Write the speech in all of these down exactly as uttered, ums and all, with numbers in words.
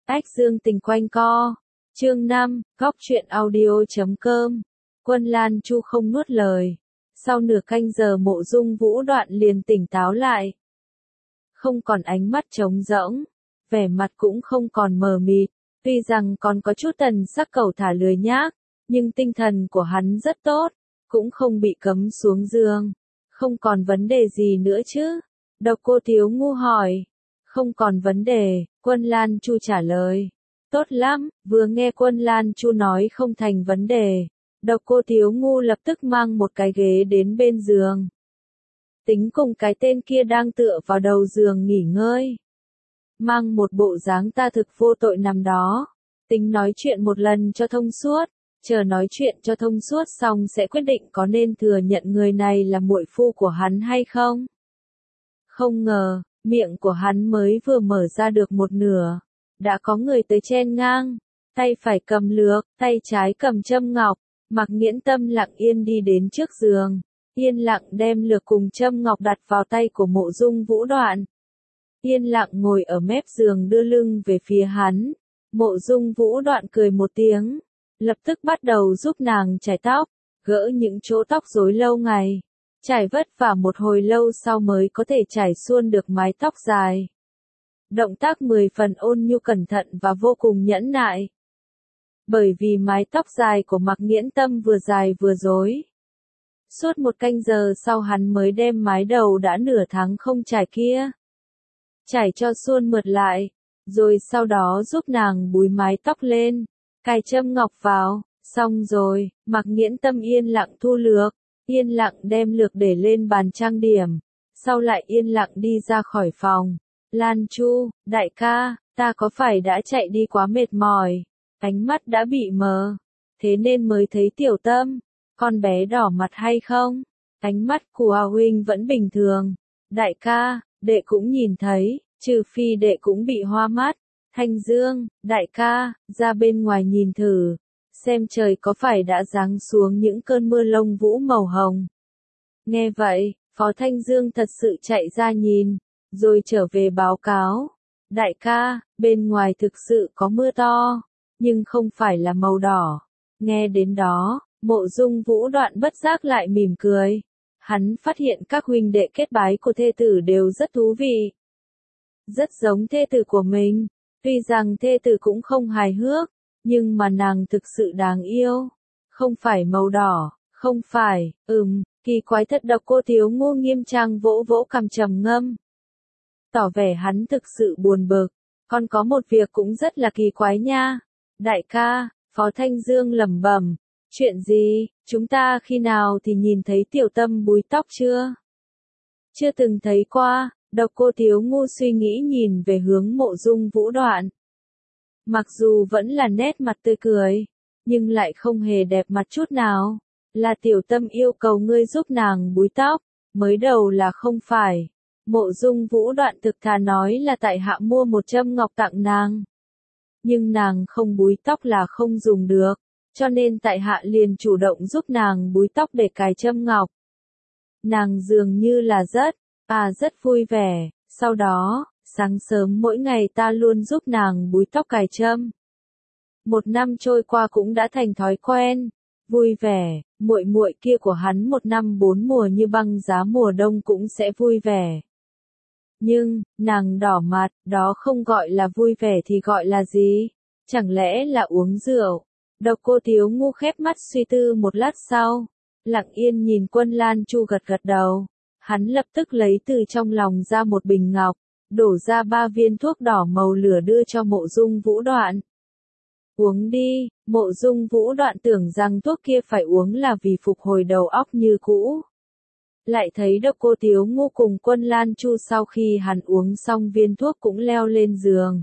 Ách Dương Tình quanh co. Chương năm, góc truyện audio chấm com. Quân Lan Chu không nuốt lời. Sau nửa canh giờ Mộ Dung Vũ Đoạn liền tỉnh táo lại. Không còn ánh mắt trống rỗng, vẻ mặt cũng không còn mờ mịt, tuy rằng còn có chút tần sắc cẩu thả lười nhác, nhưng tinh thần của hắn rất tốt, cũng không bị cấm xuống giường. Không còn vấn đề gì nữa chứ? Độc Cô Thiếu Ngu hỏi. Không còn vấn đề, Quân Lan Chu trả lời. Tốt lắm, vừa nghe Quân Lan Chu nói không thành vấn đề. Độc Cô Thiếu Ngu lập tức mang một cái ghế đến bên giường. Tính cùng cái tên kia đang tựa vào đầu giường nghỉ ngơi. Mang một bộ dáng ta thực vô tội nằm đó. Tính nói chuyện một lần cho thông suốt, chờ nói chuyện cho thông suốt xong sẽ quyết định có nên thừa nhận người này là muội phu của hắn hay không. Không ngờ, miệng của hắn mới vừa mở ra được một nửa, đã có người tới chen ngang, tay phải cầm lược, tay trái cầm châm ngọc. Mạc Nghiễn Tâm lặng yên đi đến trước giường, yên lặng đem lược cùng châm ngọc đặt vào tay của Mộ Dung Vũ Đoạn. Yên lặng ngồi ở mép giường đưa lưng về phía hắn. Mộ Dung Vũ Đoạn cười một tiếng, lập tức bắt đầu giúp nàng chải tóc, gỡ những chỗ tóc rối lâu ngày. Trải vất vả một hồi lâu sau mới có thể trải suôn được mái tóc dài. Động tác mười phần ôn nhu cẩn thận và vô cùng nhẫn nại. Bởi vì mái tóc dài của Mạc Nghiễn Tâm vừa dài vừa rối. Suốt một canh giờ sau hắn mới đem mái đầu đã nửa tháng không trải kia. Trải cho suôn mượt lại, rồi sau đó giúp nàng búi mái tóc lên, cài châm ngọc vào, xong rồi, Mạc Nghiễn Tâm yên lặng thu lược, yên lặng đem lược để lên bàn trang điểm, sau lại yên lặng đi ra khỏi phòng. Lan Chu, đại ca, ta có phải đã chạy đi quá mệt mỏi? Ánh mắt đã bị mờ, thế nên mới thấy Tiểu Tâm, con bé đỏ mặt hay không? Ánh mắt của A huynh vẫn bình thường. Đại ca, đệ cũng nhìn thấy, trừ phi đệ cũng bị hoa mắt. Thanh Dương, đại ca, ra bên ngoài nhìn thử, xem trời có phải đã giáng xuống những cơn mưa lông vũ màu hồng. Nghe vậy, Phó Thanh Dương thật sự chạy ra nhìn, rồi trở về báo cáo. Đại ca, bên ngoài thực sự có mưa to, nhưng không phải là màu đỏ. Nghe đến đó, Mộ Dung Vũ Đoạn bất giác lại mỉm cười. Hắn phát hiện các huynh đệ kết bái của thê tử đều rất thú vị. Rất giống thê tử của mình, tuy rằng thê tử cũng không hài hước, nhưng mà nàng thực sự đáng yêu. Không phải màu đỏ, không phải, ừm, kỳ quái thật. Độc Cô Thiếu Ngu nghiêm trang vỗ vỗ cằm trầm ngâm. Tỏ vẻ hắn thực sự buồn bực, còn có một việc cũng rất là kỳ quái nha. Đại ca, Phó Thanh Dương lẩm bẩm, chuyện gì, chúng ta khi nào thì nhìn thấy Tiểu Tâm búi tóc chưa? Chưa từng thấy qua. Độc Cô Thiếu Ngu suy nghĩ nhìn về hướng Mộ Dung Vũ Đoạn. Mặc dù vẫn là nét mặt tươi cười, nhưng lại không hề đẹp mặt chút nào. Là Tiểu Tâm yêu cầu ngươi giúp nàng búi tóc, mới đầu là không phải. Mộ Dung Vũ Đoạn thực thà nói là tại hạ mua một châm ngọc tặng nàng. Nhưng nàng không búi tóc là không dùng được, cho nên tại hạ liền chủ động giúp nàng búi tóc để cài châm ngọc. Nàng dường như là rất, à rất vui vẻ, sau đó, sáng sớm mỗi ngày ta luôn giúp nàng búi tóc cài châm. Một năm trôi qua cũng đã thành thói quen, vui vẻ, muội muội kia của hắn một năm bốn mùa như băng giá mùa đông cũng sẽ vui vẻ. Nhưng, nàng đỏ mặt, đó không gọi là vui vẻ thì gọi là gì? Chẳng lẽ là uống rượu? Độc Cô Thiếu Ngu khép mắt suy tư một lát sau, lặng yên nhìn Quân Lan Chu gật gật đầu. Hắn lập tức lấy từ trong lòng ra một bình ngọc, đổ ra ba viên thuốc đỏ màu lửa đưa cho Mộ Dung Vũ Đoạn. Uống đi. Mộ Dung Vũ Đoạn tưởng rằng thuốc kia phải uống là vì phục hồi đầu óc như cũ. Lại thấy Độc Cô Thiếu Ngu cùng Quân Lan Chu sau khi hắn uống xong viên thuốc cũng leo lên giường.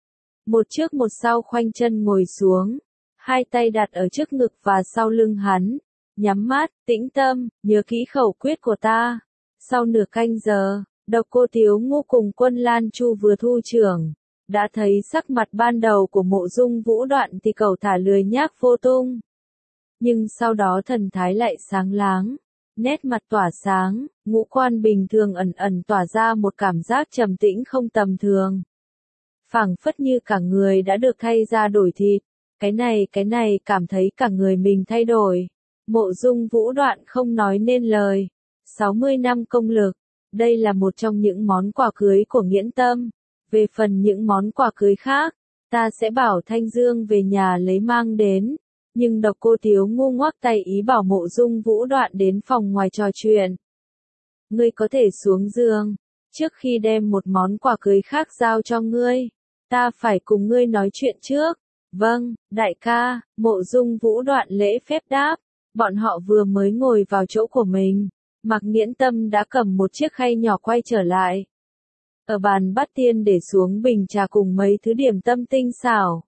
Một trước một sau khoanh chân ngồi xuống, hai tay đặt ở trước ngực và sau lưng hắn, nhắm mắt, tĩnh tâm, nhớ kỹ khẩu quyết của ta. Sau nửa canh giờ, Độc Cô Thiếu Ngu cùng Quân Lan Chu vừa thu trưởng, đã thấy sắc mặt ban đầu của Mộ Dung Vũ Đoạn thì cẩu thả lười nhác vô tung. Nhưng sau đó thần thái lại sáng láng, nét mặt tỏa sáng, ngũ quan bình thường ẩn ẩn tỏa ra một cảm giác trầm tĩnh không tầm thường. phảng phất như cả người đã được thay da đổi thịt. Cái này cái này cảm thấy cả người mình thay đổi. Mộ Dung Vũ đoạn không nói nên lời. sáu mươi năm công lực. Đây là một trong những món quà cưới của Nghiễn Tâm. Về phần những món quà cưới khác, ta sẽ bảo Thanh Dương về nhà lấy mang đến. Nhưng Độc Cô Thiếu ngu ngoắc tay ý bảo Mộ Dung Vũ đoạn đến phòng ngoài trò chuyện. Ngươi có thể xuống giường. Trước khi đem một món quà cưới khác giao cho ngươi, ta phải cùng ngươi nói chuyện trước. Vâng, đại ca, Mộ Dung Vũ đoạn lễ phép đáp. Bọn họ vừa mới ngồi vào chỗ của mình. Mạc Nghiễn Tâm đã cầm một chiếc khay nhỏ quay trở lại. Ở bàn bát tiên để xuống bình trà cùng mấy thứ điểm tâm tinh xảo.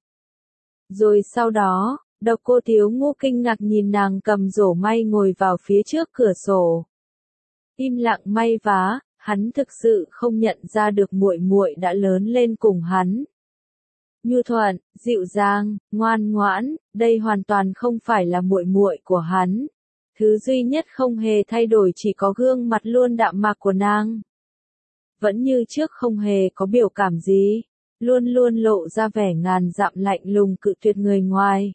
Rồi sau đó, Độc Cô Thiếu ngu kinh ngạc nhìn nàng cầm rổ may ngồi vào phía trước cửa sổ. Im lặng may vá, hắn thực sự không nhận ra được muội muội đã lớn lên cùng hắn. Nhu thuận, dịu dàng, ngoan ngoãn, đây hoàn toàn không phải là muội muội của hắn. Thứ duy nhất không hề thay đổi chỉ có gương mặt luôn đạm mạc của nàng. Vẫn như trước không hề có biểu cảm gì, luôn luôn lộ ra vẻ ngàn dặm lạnh lùng cự tuyệt người ngoài.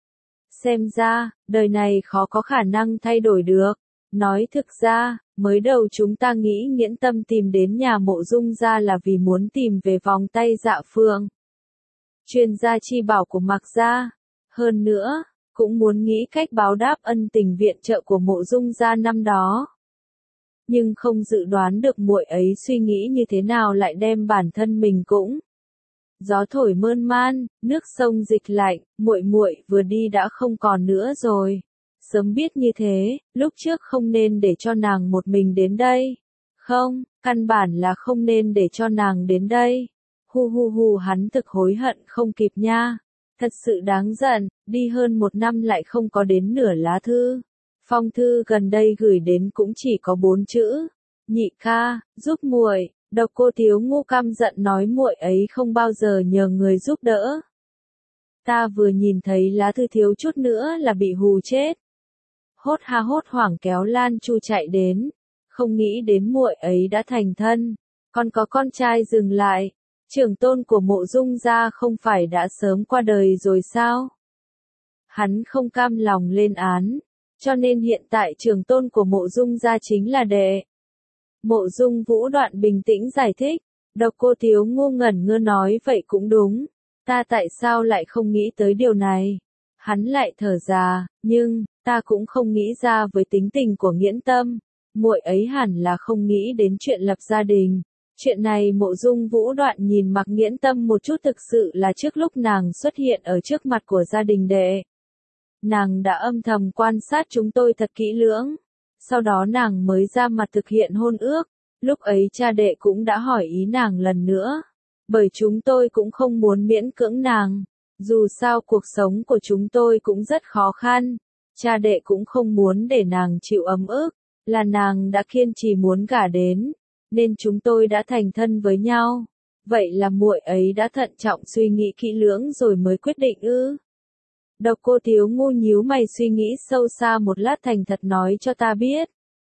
Xem ra, đời này khó có khả năng thay đổi được. Nói thực ra, mới đầu chúng ta nghĩ Nghiễn Tâm tìm đến nhà Mộ Dung gia là vì muốn tìm về vòng tay Dạ Phượng, chuyên gia chi bảo của Mạc gia. Hơn nữa, cũng muốn nghĩ cách báo đáp ân tình viện trợ của Mộ Dung gia năm đó. Nhưng không dự đoán được muội ấy suy nghĩ như thế nào lại đem bản thân mình cũng. Gió thổi mơn man, nước sông dịch lạnh, muội muội vừa đi đã không còn nữa rồi. Sớm biết như thế, lúc trước không nên để cho nàng một mình đến đây. Không, căn bản là không nên để cho nàng đến đây. Hu hu hu, hắn thực hối hận không kịp nha. Thật sự đáng giận, đi hơn một năm lại không có đến nửa lá thư. Phong thư gần đây gửi đến cũng chỉ có bốn chữ. Nhị ca, giúp muội. Độc Cô Thiếu ngu căm giận nói muội ấy không bao giờ nhờ người giúp đỡ. Ta vừa nhìn thấy lá thư thiếu chút nữa là bị hù chết. Hốt ha hốt hoảng kéo Lan Chu chạy đến. Không nghĩ đến muội ấy đã thành thân. Còn có con trai dừng lại. Trưởng tôn của Mộ Dung gia không phải đã sớm qua đời rồi sao? Hắn không cam lòng lên án. Cho nên hiện tại trưởng tôn của Mộ Dung gia chính là đệ. Mộ Dung Vũ đoạn bình tĩnh giải thích. Độc Cô Thiếu ngu ngẩn ngơ nói vậy cũng đúng. Ta tại sao lại không nghĩ tới điều này? Hắn lại thở ra, nhưng, ta cũng không nghĩ ra với tính tình của Nghiễn Tâm. Muội ấy hẳn là không nghĩ đến chuyện lập gia đình. Chuyện này Mộ Dung Vũ đoạn nhìn Mạc Nghiễn Tâm một chút, thực sự là trước lúc nàng xuất hiện ở trước mặt của gia đình đệ. Nàng đã âm thầm quan sát chúng tôi thật kỹ lưỡng. Sau đó nàng mới ra mặt thực hiện hôn ước. Lúc ấy cha đệ cũng đã hỏi ý nàng lần nữa. Bởi chúng tôi cũng không muốn miễn cưỡng nàng. Dù sao cuộc sống của chúng tôi cũng rất khó khăn. Cha đệ cũng không muốn để nàng chịu ấm ức. Là nàng đã kiên trì muốn gả đến. Nên chúng tôi đã thành thân với nhau. Vậy là muội ấy đã thận trọng suy nghĩ kỹ lưỡng rồi mới quyết định ư? Độc Cô Thiếu ngu nhíu mày suy nghĩ sâu xa một lát thành thật nói cho ta biết.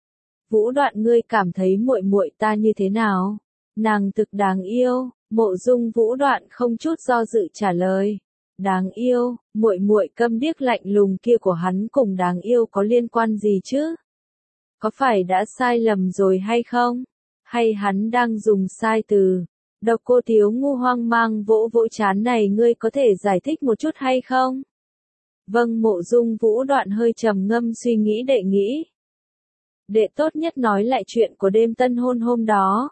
Vũ đoạn, ngươi cảm thấy muội muội ta như thế nào? Nàng thực đáng yêu. Mộ Dung Vũ đoạn không chút do dự trả lời. Đáng yêu, muội muội câm điếc lạnh lùng kia của hắn cùng đáng yêu có liên quan gì chứ? Có phải đã sai lầm rồi hay không? Hay hắn đang dùng sai từ? Độc Cô Thiếu ngu hoang mang vỗ vỗ trán này, ngươi có thể giải thích một chút hay không? Vâng, Mộ Dung Vũ đoạn hơi trầm ngâm suy nghĩ đệ nghĩ. Đệ tốt nhất nói lại chuyện của đêm tân hôn hôm đó.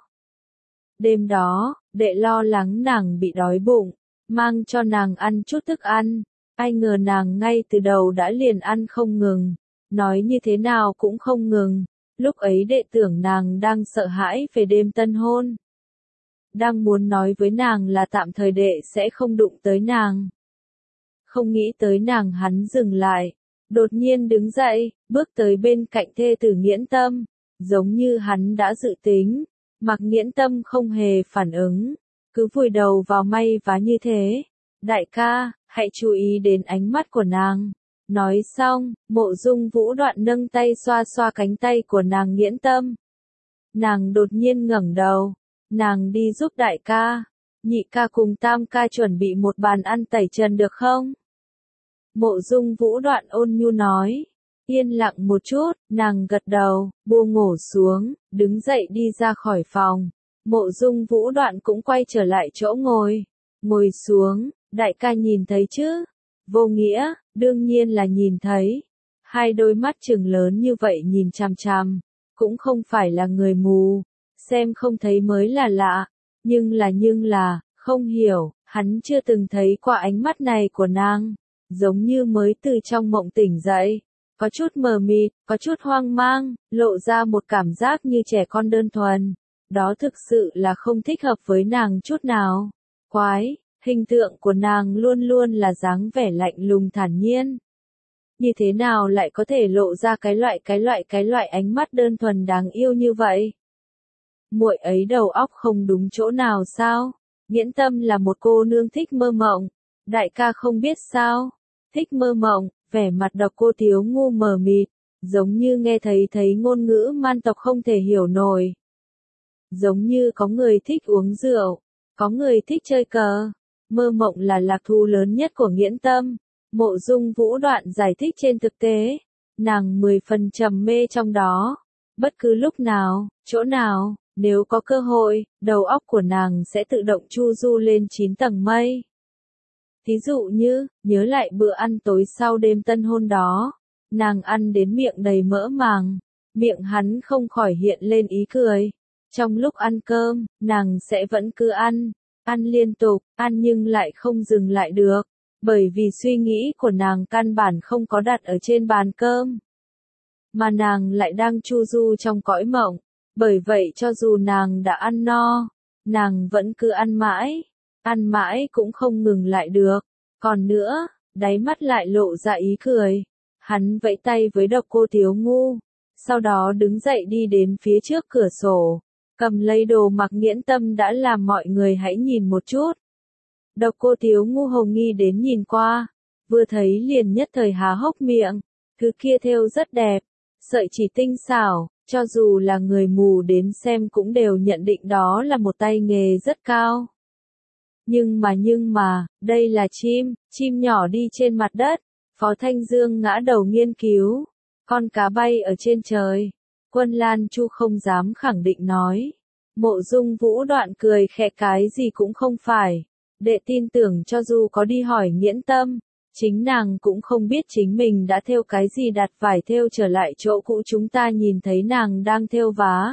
Đêm đó, đệ lo lắng nàng bị đói bụng, mang cho nàng ăn chút thức ăn. Ai ngờ nàng ngay từ đầu đã liền ăn không ngừng, nói như thế nào cũng không ngừng. Lúc ấy đệ tưởng nàng đang sợ hãi về đêm tân hôn. Đang muốn nói với nàng là tạm thời đệ sẽ không đụng tới nàng. Không nghĩ tới nàng hắn dừng lại, đột nhiên đứng dậy, bước tới bên cạnh thê tử Nghiễn Tâm, giống như hắn đã dự tính. Mạc Nghiễn Tâm không hề phản ứng, cứ vùi đầu vào may vá như thế. Đại ca, hãy chú ý đến ánh mắt của nàng. Nói xong, Mộ Dung Vũ đoạn nâng tay xoa xoa cánh tay của nàng Nghiễn Tâm. Nàng đột nhiên ngẩng đầu. Nàng đi giúp đại ca. nhị ca cùng tam ca chuẩn bị một bàn ăn tẩy trần được không? Mộ Dung Vũ Đoạn ôn nhu nói. Yên lặng một chút, nàng gật đầu, buông ngổ xuống, đứng dậy đi ra khỏi phòng. Mộ Dung Vũ Đoạn cũng quay trở lại chỗ ngồi. Ngồi xuống, đại ca nhìn thấy chứ? Vô Nghĩa, đương nhiên là nhìn thấy. Hai đôi mắt trừng lớn như vậy nhìn chằm chằm, cũng không phải là người mù, xem không thấy mới là lạ, nhưng là nhưng là, không hiểu, hắn chưa từng thấy qua ánh mắt này của nàng, giống như mới từ trong mộng tỉnh dậy, có chút mờ mịt, có chút hoang mang, lộ ra một cảm giác như trẻ con đơn thuần, đó thực sự là không thích hợp với nàng chút nào. Quái, hình tượng của nàng luôn luôn là dáng vẻ lạnh lùng thản nhiên. Như thế nào lại có thể lộ ra cái loại cái loại cái loại ánh mắt đơn thuần đáng yêu như vậy? Muội ấy đầu óc không đúng chỗ nào sao? Nghiễn Tâm là một cô nương thích mơ mộng, đại ca không biết sao? Thích mơ mộng, vẻ mặt Độc Cô Thiếu Ngu mờ mịt, giống như nghe thấy thấy ngôn ngữ man tộc không thể hiểu nổi. Giống như có người thích uống rượu, có người thích chơi cờ, mơ mộng là lạc thú lớn nhất của Nghiễn Tâm. Mộ Dung Vũ Đoạn giải thích trên thực tế, nàng mười phần trầm mê trong đó. Bất cứ lúc nào, chỗ nào, nếu có cơ hội, đầu óc của nàng sẽ tự động chu du lên chín tầng mây. Thí dụ như, nhớ lại bữa ăn tối sau đêm tân hôn đó, nàng ăn đến miệng đầy mỡ màng, miệng hắn không khỏi hiện lên ý cười. Trong lúc ăn cơm, nàng sẽ vẫn cứ ăn, ăn liên tục, ăn nhưng lại không dừng lại được. Bởi vì suy nghĩ của nàng căn bản không có đặt ở trên bàn cơm, mà nàng lại đang chu du trong cõi mộng, bởi vậy cho dù nàng đã ăn no, nàng vẫn cứ ăn mãi, ăn mãi cũng không ngừng lại được. Còn nữa, đáy mắt lại lộ ra ý cười, hắn vẫy tay với Độc Cô Thiếu Ngu, sau đó đứng dậy đi đến phía trước cửa sổ, cầm lấy đồ mặc Nghiễn Tâm đã làm mọi người hãy nhìn một chút. Độc Cô Thiếu Ngu hồ nghi đến nhìn qua, vừa thấy liền nhất thời há hốc miệng, thứ kia thêu rất đẹp, sợi chỉ tinh xảo, cho dù là người mù đến xem cũng đều nhận định đó là một tay nghề rất cao. Nhưng mà nhưng mà, đây là chim, chim nhỏ đi trên mặt đất, Phó Thanh Dương ngã đầu nghiên cứu, con cá bay ở trên trời, Quân Lan Chu không dám khẳng định nói. Mộ Dung Vũ Đoạn cười khẽ cái gì cũng không phải. Đệ tin tưởng cho dù có đi hỏi Nghiễn Tâm, chính nàng cũng không biết chính mình đã thêu cái gì, đặt vải thêu trở lại chỗ cũ, chúng ta nhìn thấy nàng đang thêu vá.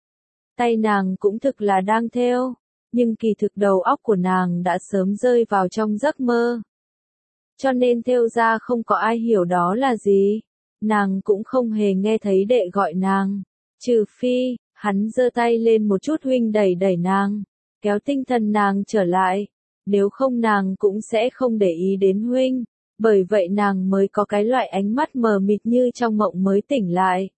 Tay nàng cũng thực là đang thêu, nhưng kỳ thực đầu óc của nàng đã sớm rơi vào trong giấc mơ. Cho nên thêu ra không có ai hiểu đó là gì, nàng cũng không hề nghe thấy đệ gọi nàng, trừ phi, hắn giơ tay lên một chút huynh đẩy đẩy nàng, kéo tinh thần nàng trở lại. Nếu không nàng cũng sẽ không để ý đến huynh, bởi vậy nàng mới có cái loại ánh mắt mờ mịt như trong mộng mới tỉnh lại.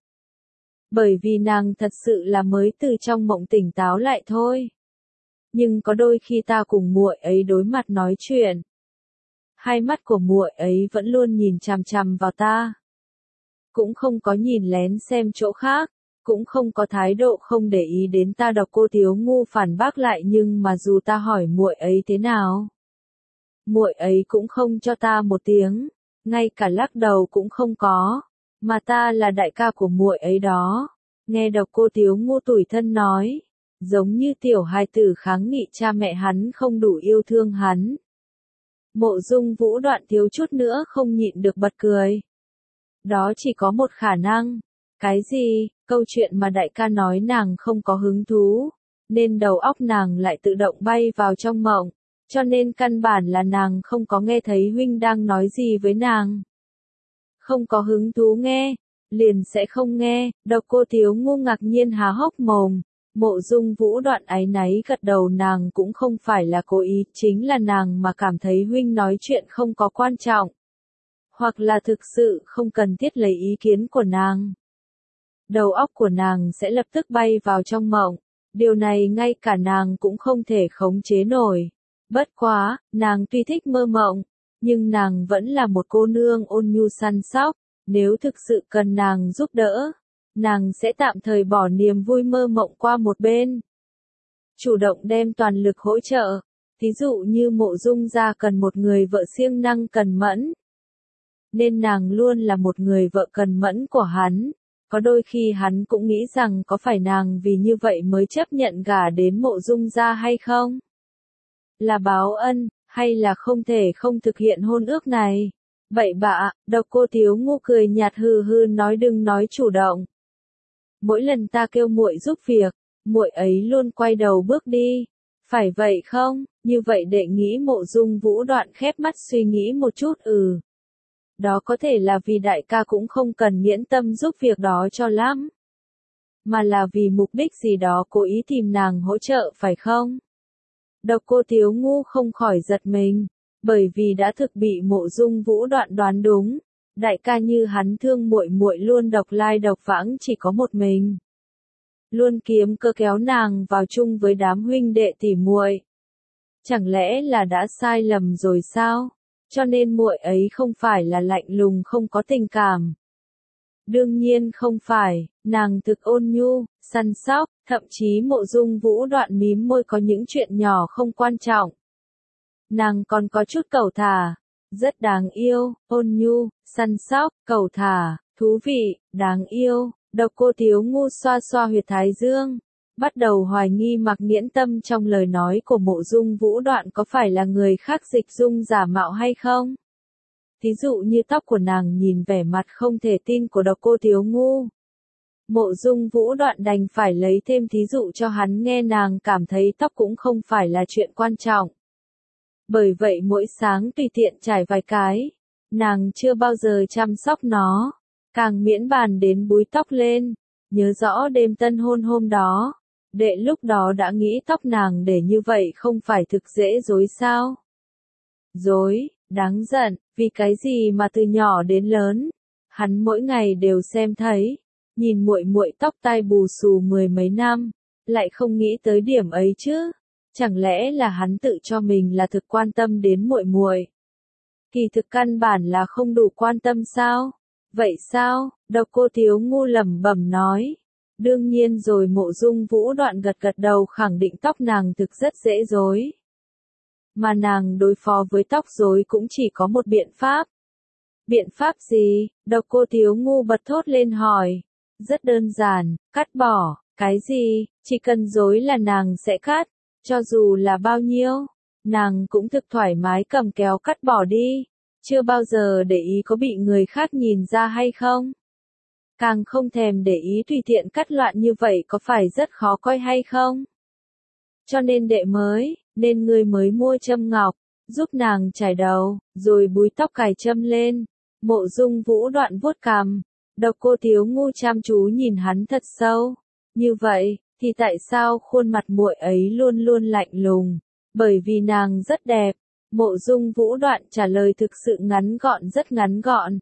Bởi vì nàng thật sự là mới từ trong mộng tỉnh táo lại thôi. Nhưng có đôi khi ta cùng muội ấy đối mặt nói chuyện, hai mắt của muội ấy vẫn luôn nhìn chằm chằm vào ta, cũng không có nhìn lén xem chỗ khác, cũng không có thái độ không để ý đến ta. Độc Cô Thiếu Ngu phản bác lại, nhưng mà dù ta hỏi muội ấy thế nào, muội ấy cũng không cho ta một tiếng, ngay cả lắc đầu cũng không có, mà ta là đại ca của muội ấy đó. Nghe Độc Cô Thiếu Ngu tủi thân nói, giống như tiểu hài tử kháng nghị cha mẹ hắn không đủ yêu thương hắn. Mộ Dung Vũ Đoạn thiếu chút nữa không nhịn được bật cười. Đó chỉ có một khả năng. Cái gì? Câu chuyện mà đại ca nói nàng không có hứng thú, nên đầu óc nàng lại tự động bay vào trong mộng, cho nên căn bản là nàng không có nghe thấy huynh đang nói gì với nàng. Không có hứng thú nghe, liền sẽ không nghe. Độc Cô Thiếu Ngu ngạc nhiên há hốc mồm. Mộ Dung Vũ Đoạn áy náy gật đầu, nàng cũng không phải là cố ý, chính là nàng mà cảm thấy huynh nói chuyện không có quan trọng, hoặc là thực sự không cần thiết lấy ý kiến của nàng. Đầu óc của nàng sẽ lập tức bay vào trong mộng, điều này ngay cả nàng cũng không thể khống chế nổi. Bất quá, nàng tuy thích mơ mộng, nhưng nàng vẫn là một cô nương ôn nhu săn sóc, nếu thực sự cần nàng giúp đỡ, nàng sẽ tạm thời bỏ niềm vui mơ mộng qua một bên, chủ động đem toàn lực hỗ trợ. Thí dụ như Mộ Dung gia cần một người vợ siêng năng cần mẫn. Nên nàng luôn là một người vợ cần mẫn của hắn. Có đôi khi hắn cũng nghĩ rằng có phải nàng vì như vậy mới chấp nhận gả đến Mộ Dung gia hay không? Là báo ân, hay là không thể không thực hiện hôn ước này? Bậy bạ, Độc Cô Thiếu Ngu cười nhạt hừ hừ nói đừng nói chủ động. Mỗi lần ta kêu muội giúp việc, muội ấy luôn quay đầu bước đi. Phải vậy không? Như vậy đệ nghĩ Mộ Dung Vũ Đoạn khép mắt suy nghĩ một chút ừ. Đó có thể là vì đại ca cũng không cần nghiễn tâm giúp việc đó cho lắm. Mà là vì mục đích gì đó cố ý tìm nàng hỗ trợ phải không? Độc Cô Thiếu Ngu không khỏi giật mình, bởi vì đã thực bị Mộ Dung Vũ Đoạn đoán đúng. Đại ca như hắn thương muội muội luôn độc lai độc vãng chỉ có một mình. Luôn kiếm cơ kéo nàng vào chung với đám huynh đệ tỉ muội. Chẳng lẽ là đã sai lầm rồi sao? Cho nên muội ấy không phải là lạnh lùng không có tình cảm. Đương nhiên không phải, nàng thực ôn nhu, săn sóc, thậm chí Mộ Dung Vũ Đoạn mím môi có những chuyện nhỏ không quan trọng. Nàng còn có chút cẩu thả, rất đáng yêu, ôn nhu, săn sóc, cẩu thả, thú vị, đáng yêu. Độc Cô Thiếu Ngu xoa xoa huyệt thái dương, bắt đầu hoài nghi Mạc Nghiễn Tâm trong lời nói của Mộ Dung Vũ Đoạn có phải là người khác dịch dung giả mạo hay không. Thí dụ như tóc của nàng nhìn vẻ mặt không thể tin của Độc Cô Thiếu Ngu. Mộ Dung Vũ Đoạn đành phải lấy thêm thí dụ cho hắn nghe nàng cảm thấy tóc cũng không phải là chuyện quan trọng. Bởi vậy mỗi sáng tùy tiện trải vài cái, nàng chưa bao giờ chăm sóc nó. Càng miễn bàn đến búi tóc lên, nhớ rõ đêm tân hôn hôm đó, đệ lúc đó đã nghĩ tóc nàng để như vậy không phải thực dễ dối sao? Dối, đáng giận, vì cái gì mà từ nhỏ đến lớn, hắn mỗi ngày đều xem thấy, nhìn muội muội tóc tai bù xù mười mấy năm, lại không nghĩ tới điểm ấy chứ? Chẳng lẽ là hắn tự cho mình là thực quan tâm đến muội muội? Kỳ thực căn bản là không đủ quan tâm sao? Vậy sao? Độc Cô Thiếu Ngu lẩm bẩm nói. Đương nhiên rồi. Mộ Dung Vũ Đoạn gật gật đầu khẳng định tóc nàng thực rất dễ rối. Mà nàng đối phó với tóc rối cũng chỉ có một biện pháp. Biện pháp gì? Độc Cô Thiếu Ngu bật thốt lên hỏi. Rất đơn giản, cắt bỏ. Cái gì? Chỉ cần rối là nàng sẽ cắt. Cho dù là bao nhiêu, nàng cũng thực thoải mái cầm kéo cắt bỏ đi. Chưa bao giờ để ý có bị người khác nhìn ra hay không? Càng không thèm để ý tùy tiện cắt loạn như vậy có phải rất khó coi hay không? Cho nên đệ mới, nên ngươi mới mua châm ngọc, giúp nàng chải đầu, rồi búi tóc cài châm lên. Mộ Dung Vũ Đoạn vuốt cằm, Độc Cô Thiếu Ngu chăm chú nhìn hắn thật sâu. Như vậy, thì tại sao khuôn mặt muội ấy luôn luôn lạnh lùng? Bởi vì nàng rất đẹp. Mộ Dung Vũ Đoạn trả lời thực sự ngắn gọn rất ngắn gọn.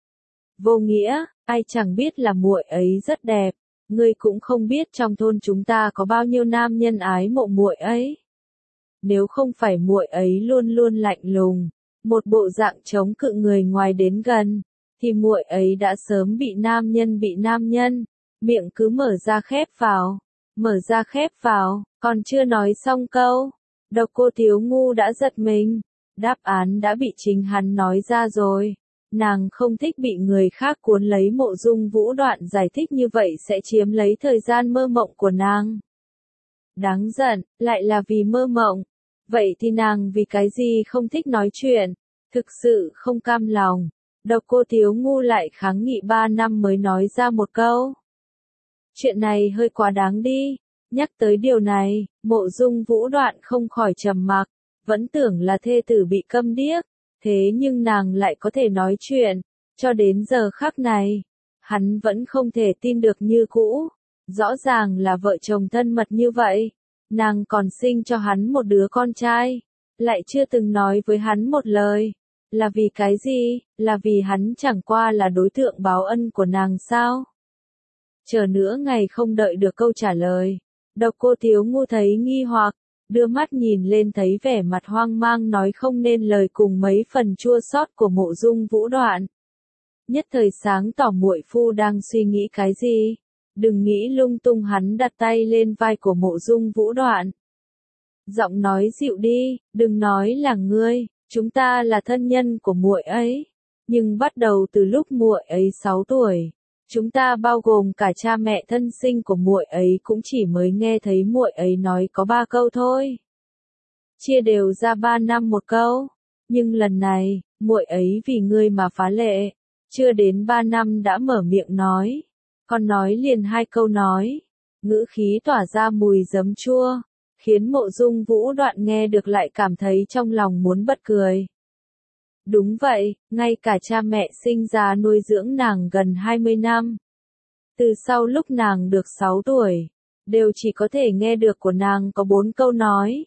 Vô nghĩa, ai chẳng biết là muội ấy rất đẹp, ngươi cũng không biết trong thôn chúng ta có bao nhiêu nam nhân ái mộ muội ấy. Nếu không phải muội ấy luôn luôn lạnh lùng, một bộ dạng chống cự người ngoài đến gần, thì muội ấy đã sớm bị nam nhân bị nam nhân, miệng cứ mở ra khép vào, mở ra khép vào, còn chưa nói xong câu. Độc Cô Thiếu Ngu đã giật mình, đáp án đã bị chính hắn nói ra rồi. Nàng không thích bị người khác cuốn lấy. Mộ Dung Vũ Đoạn giải thích như vậy sẽ chiếm lấy thời gian mơ mộng của nàng. Đáng giận, lại là vì mơ mộng. Vậy thì nàng vì cái gì không thích nói chuyện? Thực sự không cam lòng. Độc Cô Thiếu Ngu lại kháng nghị ba năm mới nói ra một câu. Chuyện này hơi quá đáng đi. Nhắc tới điều này, Mộ Dung Vũ Đoạn không khỏi trầm mặc, vẫn tưởng là thê tử bị câm điếc, thế nhưng nàng lại có thể nói chuyện, cho đến giờ khắc này, hắn vẫn không thể tin được như cũ, rõ ràng là vợ chồng thân mật như vậy, nàng còn sinh cho hắn một đứa con trai, lại chưa từng nói với hắn một lời, là vì cái gì, là vì hắn chẳng qua là đối tượng báo ân của nàng sao? Chờ nữa ngày không đợi được câu trả lời. Độc Cô Thiếu Ngu thấy nghi hoặc, đưa mắt nhìn lên thấy vẻ mặt hoang mang nói không nên lời cùng mấy phần chua xót của Mộ Dung Vũ Đoạn. Nhất thời sáng tỏ muội phu đang suy nghĩ cái gì? Đừng nghĩ lung tung. Hắn đặt tay lên vai của Mộ Dung Vũ Đoạn. Giọng nói dịu đi, đừng nói là ngươi, chúng ta là thân nhân của muội ấy. Nhưng bắt đầu từ lúc muội ấy sáu tuổi, chúng ta bao gồm cả cha mẹ thân sinh của muội ấy cũng chỉ mới nghe thấy muội ấy nói có ba câu thôi. Chia đều ra ba năm một câu, nhưng lần này, muội ấy vì ngươi mà phá lệ, chưa đến ba năm đã mở miệng nói, còn nói liền hai câu nói, ngữ khí tỏa ra mùi giấm chua, khiến Mộ Dung Vũ Đoạn nghe được lại cảm thấy trong lòng muốn bật cười. Đúng vậy, ngay cả cha mẹ sinh ra nuôi dưỡng nàng gần hai mươi năm. Từ sau lúc nàng được sáu tuổi, đều chỉ có thể nghe được của nàng có bốn câu nói.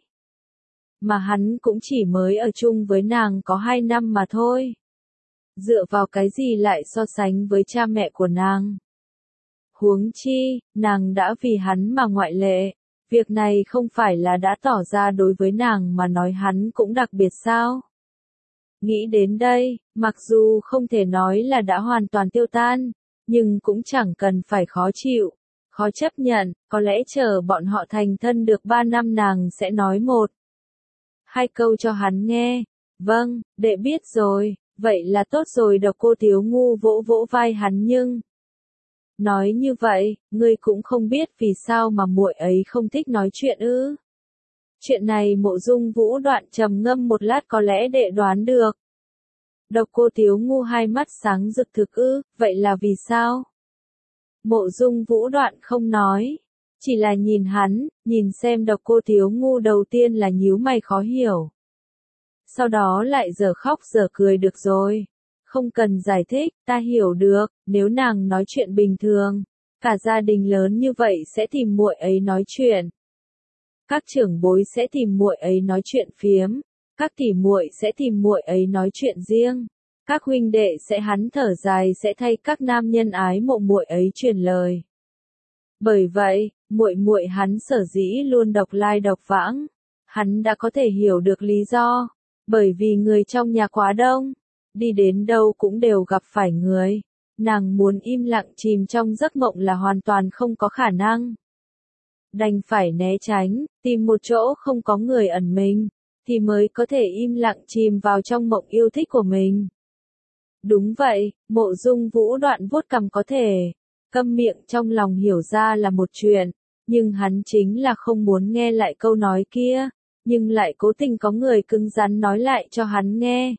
Mà hắn cũng chỉ mới ở chung với nàng có hai năm mà thôi. Dựa vào cái gì lại so sánh với cha mẹ của nàng? Huống chi, nàng đã vì hắn mà ngoại lệ. Việc này không phải là đã tỏ ra đối với nàng mà nói hắn cũng đặc biệt sao? Nghĩ đến đây, mặc dù không thể nói là đã hoàn toàn tiêu tan, nhưng cũng chẳng cần phải khó chịu, khó chấp nhận, có lẽ chờ bọn họ thành thân được ba năm nàng sẽ nói một, hai câu cho hắn nghe. Vâng, đệ biết rồi, vậy là tốt rồi. Độc Cô Thiếu Ngu vỗ vỗ vai hắn nhưng... Nói như vậy, ngươi cũng không biết vì sao mà muội ấy không thích nói chuyện ư? Chuyện này Mộ Dung Vũ Đoạn trầm ngâm một lát có lẽ đệ đoán được. Độc Cô Thiếu Ngu hai mắt sáng rực thực ư, vậy là vì sao? Mộ Dung Vũ Đoạn không nói, chỉ là nhìn hắn, nhìn xem Độc Cô Thiếu Ngu đầu tiên là nhíu mày khó hiểu. Sau đó lại giờ khóc giờ cười được rồi. Không cần giải thích, ta hiểu được, nếu nàng nói chuyện bình thường, cả gia đình lớn như vậy sẽ tìm muội ấy nói chuyện. Các trưởng bối sẽ tìm muội ấy nói chuyện phiếm, các tỷ muội sẽ tìm muội ấy nói chuyện riêng, các huynh đệ sẽ hắn thở dài sẽ thay các nam nhân ái mộ muội ấy truyền lời. Bởi vậy, muội muội hắn sở dĩ luôn độc lai độc vãng, hắn đã có thể hiểu được lý do, bởi vì người trong nhà quá đông. Đi đến đâu cũng đều gặp phải người, nàng muốn im lặng chìm trong giấc mộng là hoàn toàn không có khả năng. Đành phải né tránh, tìm một chỗ không có người ẩn mình, thì mới có thể im lặng chìm vào trong mộng yêu thích của mình. Đúng vậy, Mộ Dung Vũ Đoạn vuốt cằm có thể, câm miệng trong lòng hiểu ra là một chuyện, nhưng hắn chính là không muốn nghe lại câu nói kia, nhưng lại cố tình có người cứng rắn nói lại cho hắn nghe.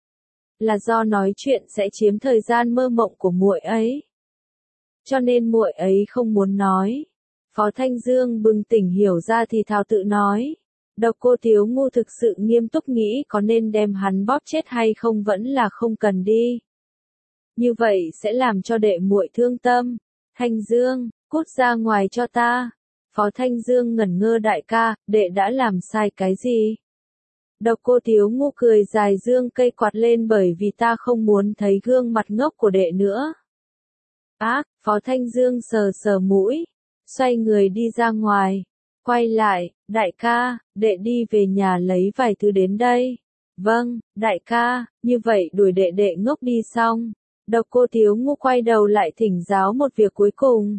Là do nói chuyện sẽ chiếm thời gian mơ mộng của muội ấy. Cho nên muội ấy không muốn nói. Phó Thanh Dương bừng tỉnh hiểu ra thì thào tự nói. Độc Cô Thiếu Ngu thực sự nghiêm túc nghĩ có nên đem hắn bóp chết hay không vẫn là không cần đi. Như vậy sẽ làm cho đệ muội thương tâm. Thanh Dương, cút ra ngoài cho ta. Phó Thanh Dương ngẩn ngơ đại ca, đệ đã làm sai cái gì? Độc Cô Thiếu Ngu cười dài dương cây quạt lên bởi vì ta không muốn thấy gương mặt ngốc của đệ nữa. Ác, Phó Thanh Dương sờ sờ mũi, xoay người đi ra ngoài, quay lại, đại ca, đệ đi về nhà lấy vài thứ đến đây. Vâng, đại ca, như vậy đuổi đệ đệ ngốc đi xong. Độc Cô Thiếu Ngu quay đầu lại thỉnh giáo một việc cuối cùng.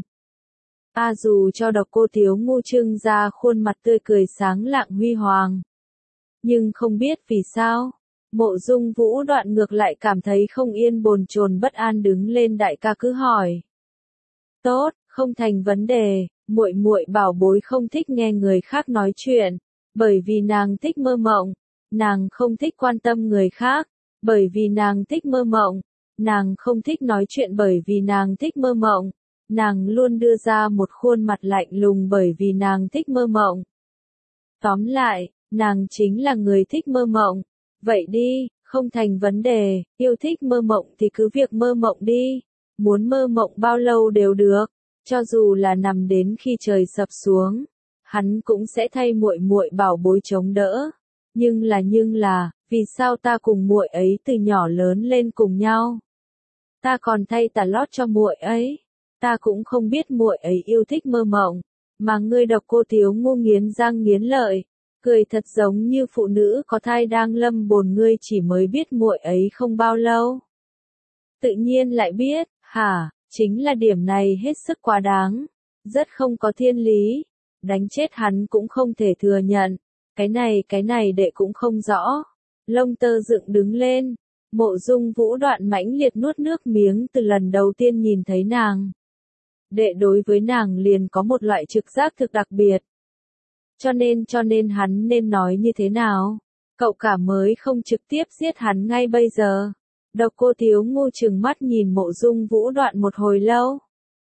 A à, dù cho Độc Cô Thiếu Ngu trưng ra khuôn mặt tươi cười sáng lạng huy hoàng. Nhưng không biết vì sao, Mộ Dung Vũ Đoạn ngược lại cảm thấy không yên bồn chồn bất an đứng lên đại ca cứ hỏi. Tốt, không thành vấn đề, muội muội bảo bối không thích nghe người khác nói chuyện, bởi vì nàng thích mơ mộng, nàng không thích quan tâm người khác, bởi vì nàng thích mơ mộng, nàng không thích nói chuyện bởi vì nàng thích mơ mộng, nàng luôn đưa ra một khuôn mặt lạnh lùng bởi vì nàng thích mơ mộng. Tóm lại, nàng chính là người thích mơ mộng. Vậy đi, không thành vấn đề, yêu thích mơ mộng thì cứ việc mơ mộng đi. Muốn mơ mộng bao lâu đều được, cho dù là nằm đến khi trời sập xuống, hắn cũng sẽ thay muội muội bảo bối chống đỡ. Nhưng là nhưng là, vì sao ta cùng muội ấy từ nhỏ lớn lên cùng nhau? Ta còn thay tà lót cho muội ấy. Ta cũng không biết muội ấy yêu thích mơ mộng, mà ngươi Độc Cô Thiếu Ngu nghiến răng nghiến lợi. Cười thật giống như phụ nữ có thai đang lâm bồn ngươi chỉ mới biết muội ấy không bao lâu. Tự nhiên lại biết, hả, chính là điểm này hết sức quá đáng. Rất không có thiên lý. Đánh chết hắn cũng không thể thừa nhận. Cái này cái này đệ cũng không rõ. Lông tơ dựng đứng lên. Mộ Dung Vũ Đoạn mãnh liệt nuốt nước miếng từ lần đầu tiên nhìn thấy nàng. Đệ đối với nàng liền có một loại trực giác thực đặc biệt. Cho nên cho nên hắn nên nói như thế nào? Cậu cả mới không trực tiếp giết hắn ngay bây giờ. Độc Cô Thiếu Ngu trừng mắt nhìn Mộ Dung Vũ Đoạn một hồi lâu.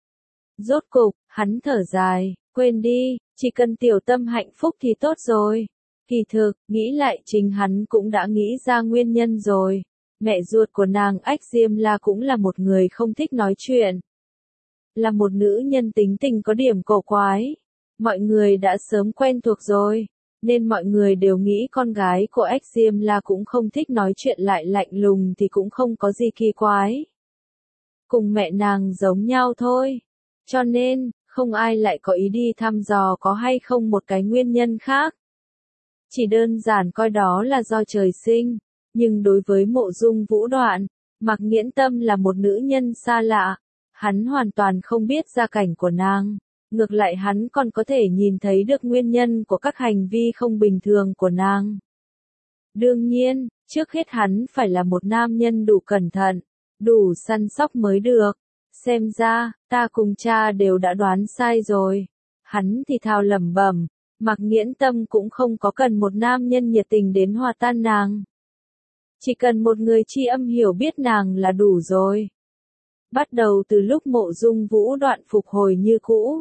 Rốt cục, hắn thở dài, quên đi, chỉ cần tiểu tâm hạnh phúc thì tốt rồi. Kỳ thực, nghĩ lại chính hắn cũng đã nghĩ ra nguyên nhân rồi. Mẹ ruột của nàng Ách Diêm La cũng là một người không thích nói chuyện. Là một nữ nhân tính tình có điểm cổ quái. Mọi người đã sớm quen thuộc rồi, nên mọi người đều nghĩ con gái của Ách Diêm La cũng không thích nói chuyện lại lạnh lùng thì cũng không có gì kỳ quái. Cùng mẹ nàng giống nhau thôi. Cho nên, không ai lại có ý đi thăm dò có hay không một cái nguyên nhân khác. Chỉ đơn giản coi đó là do trời sinh. Nhưng đối với Mộ Dung Vũ Đoạn, Mạc Nghiễn Tâm là một nữ nhân xa lạ. Hắn hoàn toàn không biết gia cảnh của nàng. Ngược lại hắn còn có thể nhìn thấy được nguyên nhân của các hành vi không bình thường của nàng. Đương nhiên, trước hết hắn phải là một nam nhân đủ cẩn thận, đủ săn sóc mới được. Xem ra, ta cùng cha đều đã đoán sai rồi. Hắn thì thào lẩm bẩm, Mạc Nghiễn Tâm cũng không có cần một nam nhân nhiệt tình đến hòa tan nàng. Chỉ cần một người tri âm hiểu biết nàng là đủ rồi. Bắt đầu từ lúc Mộ Dung Vũ Đoạn phục hồi như cũ.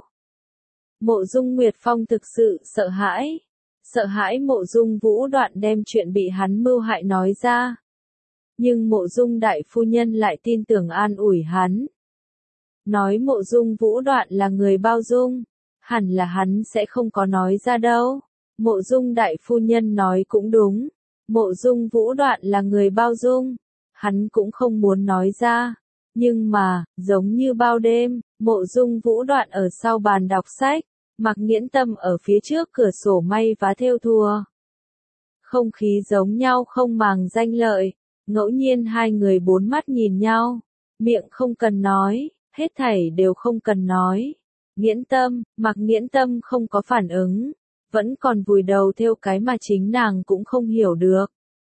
Mộ Dung Nguyệt Phong thực sự sợ hãi. Sợ hãi Mộ Dung Vũ Đoạn đem chuyện bị hắn mưu hại nói ra. Nhưng Mộ Dung đại phu nhân lại tin tưởng an ủi hắn. Nói Mộ Dung Vũ Đoạn là người bao dung. Hẳn là hắn sẽ không có nói ra đâu. Mộ Dung đại phu nhân nói cũng đúng. Mộ Dung Vũ Đoạn là người bao dung. Hắn cũng không muốn nói ra. Nhưng mà, giống như bao đêm, Mộ Dung Vũ Đoạn ở sau bàn đọc sách. Mạc Nghiễn Tâm ở phía trước cửa sổ may vá thêu thùa. Không khí giống nhau không màng danh lợi, ngẫu nhiên hai người bốn mắt nhìn nhau, miệng không cần nói, hết thảy đều không cần nói. Nghiễn Tâm, Mạc Nghiễn Tâm không có phản ứng, vẫn còn vùi đầu theo cái mà chính nàng cũng không hiểu được.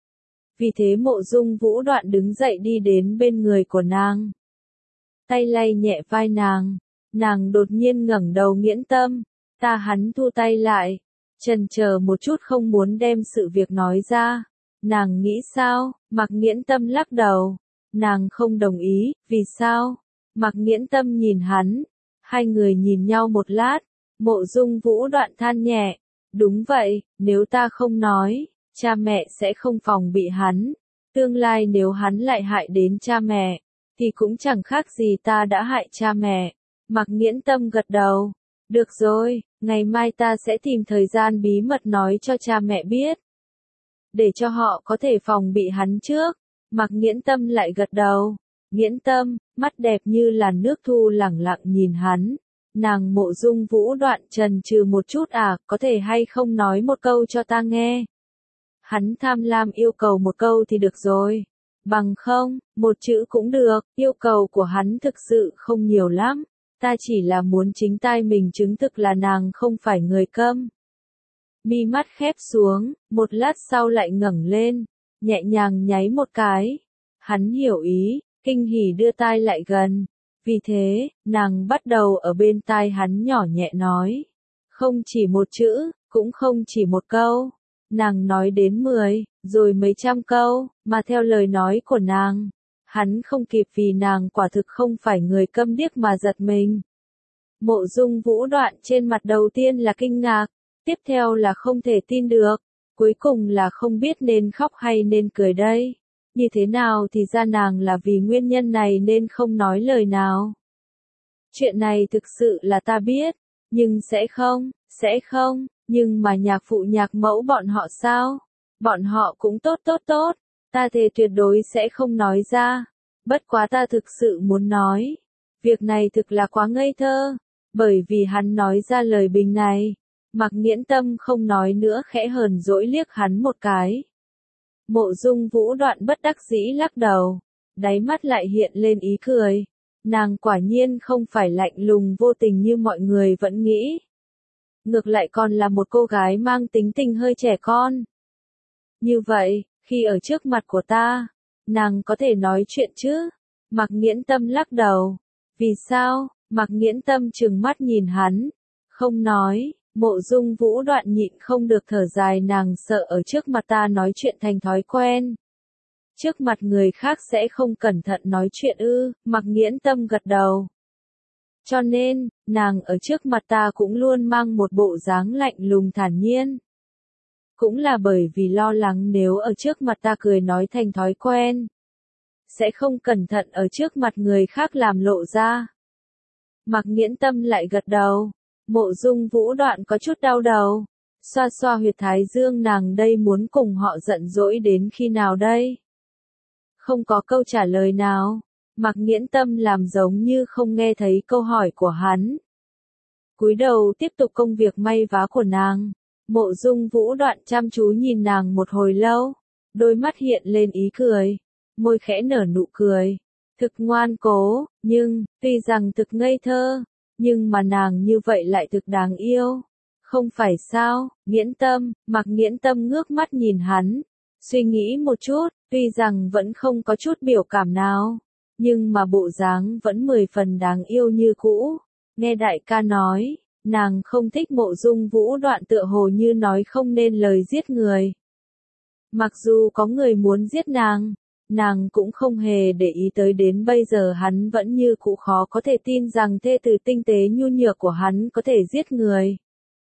Vì thế Mộ Dung Vũ Đoạn đứng dậy đi đến bên người của nàng. Tay lay nhẹ vai nàng, nàng đột nhiên ngẩng đầu. Nghiễn Tâm. Ta hắn thu tay lại, chần chờ một chút không muốn đem sự việc nói ra. Nàng nghĩ sao? Mạc Nghiễn Tâm lắc đầu. Nàng không đồng ý, vì sao? Mạc Nghiễn Tâm nhìn hắn. Hai người nhìn nhau một lát, Mộ Dung Vũ Đoạn than nhẹ. Đúng vậy, nếu ta không nói, cha mẹ sẽ không phòng bị hắn. Tương lai nếu hắn lại hại đến cha mẹ, thì cũng chẳng khác gì ta đã hại cha mẹ. Mạc Nghiễn Tâm gật đầu. Được rồi, ngày mai ta sẽ tìm thời gian bí mật nói cho cha mẹ biết. Để cho họ có thể phòng bị hắn trước. Mạc Nghiễn Tâm lại gật đầu. Nghiễn Tâm, mắt đẹp như làn nước thu lẳng lặng nhìn hắn. Nàng Mộ Dung Vũ Đoạn chần chừ một chút à, có thể hay không nói một câu cho ta nghe. Hắn tham lam yêu cầu một câu thì được rồi. Bằng không, một chữ cũng được, yêu cầu của hắn thực sự không nhiều lắm. Ta chỉ là muốn chính tai mình chứng thực là nàng không phải người câm. Mi mắt khép xuống, một lát sau lại ngẩng lên, nhẹ nhàng nháy một cái. Hắn hiểu ý, kinh hỉ đưa tai lại gần. Vì thế, nàng bắt đầu ở bên tai hắn nhỏ nhẹ nói. Không chỉ một chữ, cũng không chỉ một câu. Nàng nói đến mười, rồi mấy trăm câu, mà theo lời nói của nàng. Hắn không kịp vì nàng quả thực không phải người câm điếc mà giật mình. Mộ Dung Vũ Đoạn trên mặt đầu tiên là kinh ngạc, tiếp theo là không thể tin được, cuối cùng là không biết nên khóc hay nên cười đây. Như thế nào thì ra nàng là vì nguyên nhân này nên không nói lời nào. Chuyện này thực sự là ta biết, nhưng sẽ không, sẽ không, nhưng mà nhạc phụ nhạc mẫu bọn họ sao? Bọn họ cũng tốt tốt tốt, ta thề tuyệt đối sẽ không nói ra. Bất quá ta thực sự muốn nói. Việc này thực là quá ngây thơ. Bởi vì hắn nói ra lời bình này. Mạc Nghiễn Tâm không nói nữa khẽ hờn dỗi liếc hắn một cái. Mộ Dung Vũ Đoạn bất đắc dĩ lắc đầu. Đáy mắt lại hiện lên ý cười. Nàng quả nhiên không phải lạnh lùng vô tình như mọi người vẫn nghĩ. ngược lại còn là một cô gái mang tính tình hơi trẻ con. Như vậy, khi ở trước mặt của ta, nàng có thể nói chuyện chứ? Mạc Nghiễn Tâm lắc đầu. Vì sao? Mạc Nghiễn Tâm trừng mắt nhìn hắn, không nói. Mộ Dung Vũ Đoạn nhịn không được thở dài, nàng sợ ở trước mặt ta nói chuyện thành thói quen. Trước mặt người khác sẽ không cẩn thận nói chuyện ư? Mạc Nghiễn Tâm gật đầu. Cho nên, nàng ở trước mặt ta cũng luôn mang một bộ dáng lạnh lùng thản nhiên. Cũng là bởi vì lo lắng nếu ở trước mặt ta cười nói thành thói quen, sẽ không cẩn thận ở trước mặt người khác làm lộ ra. Mạc Nghiễn Tâm lại gật đầu. Mộ Dung Vũ Đoạn có chút đau đầu. Xoa xoa huyệt thái dương, nàng đây muốn cùng họ giận dỗi đến khi nào đây? Không có câu trả lời nào. Mạc Nghiễn Tâm làm giống như không nghe thấy câu hỏi của hắn. Cúi đầu tiếp tục công việc may vá của nàng. Mộ Dung Vũ Đoạn chăm chú nhìn nàng một hồi lâu. Đôi mắt hiện lên ý cười. Môi khẽ nở nụ cười. Thực ngoan cố, nhưng, tuy rằng thực ngây thơ, nhưng mà nàng như vậy lại thực đáng yêu. Không phải sao? Nghiễn Tâm, Mạc Nghiễn Tâm ngước mắt nhìn hắn. Suy nghĩ một chút, tuy rằng vẫn không có chút biểu cảm nào, nhưng mà bộ dáng vẫn mười phần đáng yêu như cũ. Nghe đại ca nói, nàng không thích Mộ Dung Vũ Đoạn, tựa hồ như nói không nên lời giết người. Mặc dù có người muốn giết nàng, nàng cũng không hề để ý tới, đến bây giờ hắn vẫn như cũ khó có thể tin rằng thê tử tinh tế nhu nhược của hắn có thể giết người.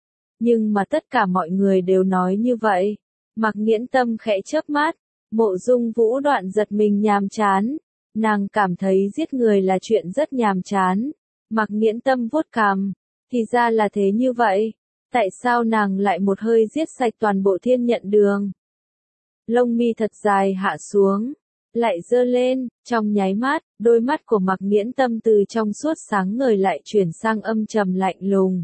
Nhưng mà tất cả mọi người đều nói như vậy. Mạc Nghiễn Tâm khẽ chớp mắt. Mộ Dung Vũ Đoạn giật mình, nhàm chán. Nàng cảm thấy giết người là chuyện rất nhàm chán. Mạc Nghiễn Tâm vuốt cằm. Thì ra là thế như vậy. Tại sao nàng lại một hơi giết sạch toàn bộ Thiên Nhận Đường? Lông mi thật dài hạ xuống, lại giơ lên, trong nháy mắt, đôi mắt của Mạc Nghiễn Tâm từ trong suốt sáng ngời lại chuyển sang âm trầm lạnh lùng.